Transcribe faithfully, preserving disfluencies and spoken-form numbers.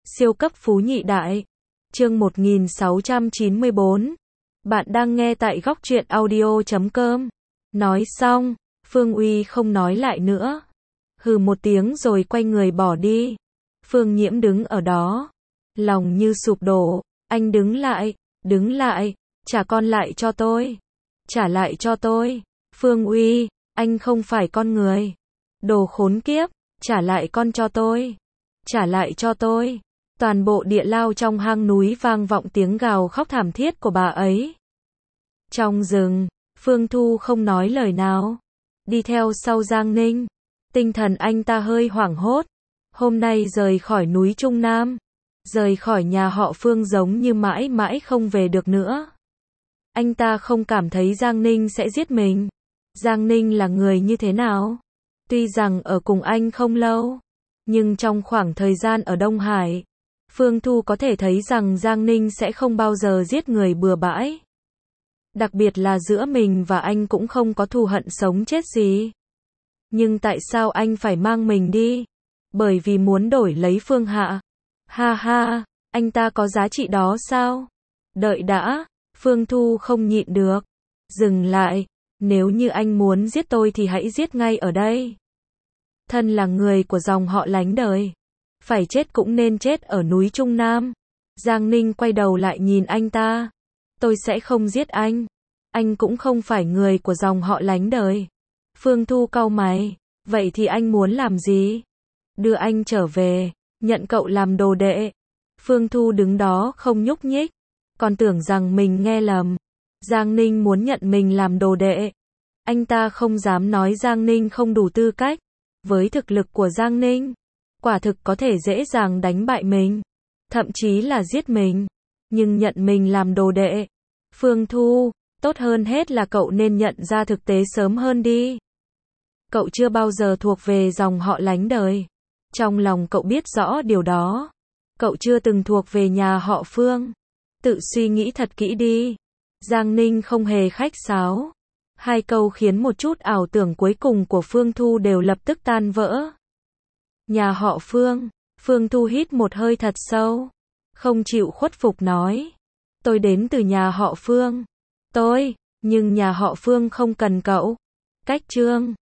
Siêu cấp phú nhị đại. Chương một nghìn sáu trăm chín mươi bốn. Bạn đang nghe tại góc truyện audio chấm com. Nói xong, Phương Uy không nói lại nữa. Hừ một tiếng rồi quay người bỏ đi. Phương Nhiễm đứng ở đó, lòng như sụp đổ. Anh đứng lại, đứng lại, trả con lại cho tôi. Trả lại cho tôi. Phương Uy, anh không phải con người. Đồ khốn kiếp, trả lại con cho tôi. Trả lại cho tôi. Toàn bộ địa lao trong hang núi vang vọng tiếng gào khóc thảm thiết của bà ấy. Trong rừng, Phương Thu không nói lời nào, đi theo sau Giang Ninh. Tinh thần anh ta hơi hoảng hốt. Hôm nay rời khỏi núi Trung Nam, rời khỏi nhà họ Phương giống như mãi mãi không về được nữa. Anh ta không cảm thấy Giang Ninh sẽ giết mình. Giang Ninh là người như thế nào? Tuy rằng ở cùng anh không lâu, nhưng trong khoảng thời gian ở Đông Hải, Phương Thu có thể thấy rằng Giang Ninh sẽ không bao giờ giết người bừa bãi. Đặc biệt là giữa mình và anh cũng không có thù hận sống chết gì. Nhưng tại sao anh phải mang mình đi? Bởi vì muốn đổi lấy Phương Hạ. Ha ha, anh ta có giá trị đó sao? Đợi đã, Phương Thu không nhịn được. Dừng lại, nếu như anh muốn giết tôi thì hãy giết ngay ở đây. Thân là người của dòng họ lánh đời, phải chết cũng nên chết ở núi Trung Nam. Giang Ninh quay đầu lại nhìn anh ta. Tôi sẽ không giết anh. Anh cũng không phải người của dòng họ lánh đời. Phương Thu cau mày. Vậy thì anh muốn làm gì? Đưa anh trở về, nhận cậu làm đồ đệ. Phương Thu đứng đó không nhúc nhích, còn tưởng rằng mình nghe lầm. Giang Ninh muốn nhận mình làm đồ đệ. Anh ta không dám nói Giang Ninh không đủ tư cách. Với thực lực của Giang Ninh, quả thực có thể dễ dàng đánh bại mình, thậm chí là giết mình. Nhưng nhận mình làm đồ đệ, Phương Thu, tốt hơn hết là cậu nên nhận ra thực tế sớm hơn đi. Cậu chưa bao giờ thuộc về dòng họ lánh đời. Trong lòng cậu biết rõ điều đó. Cậu chưa từng thuộc về nhà họ Phương. Tự suy nghĩ thật kỹ đi. Giang Ninh không hề khách sáo. Hai câu khiến một chút ảo tưởng cuối cùng của Phương Thu đều lập tức tan vỡ. Nhà họ Phương. Phương Thu hít một hơi thật sâu, không chịu khuất phục nói. Tôi đến từ nhà họ Phương. Tôi, nhưng nhà họ Phương không cần cậu. Cách Trương.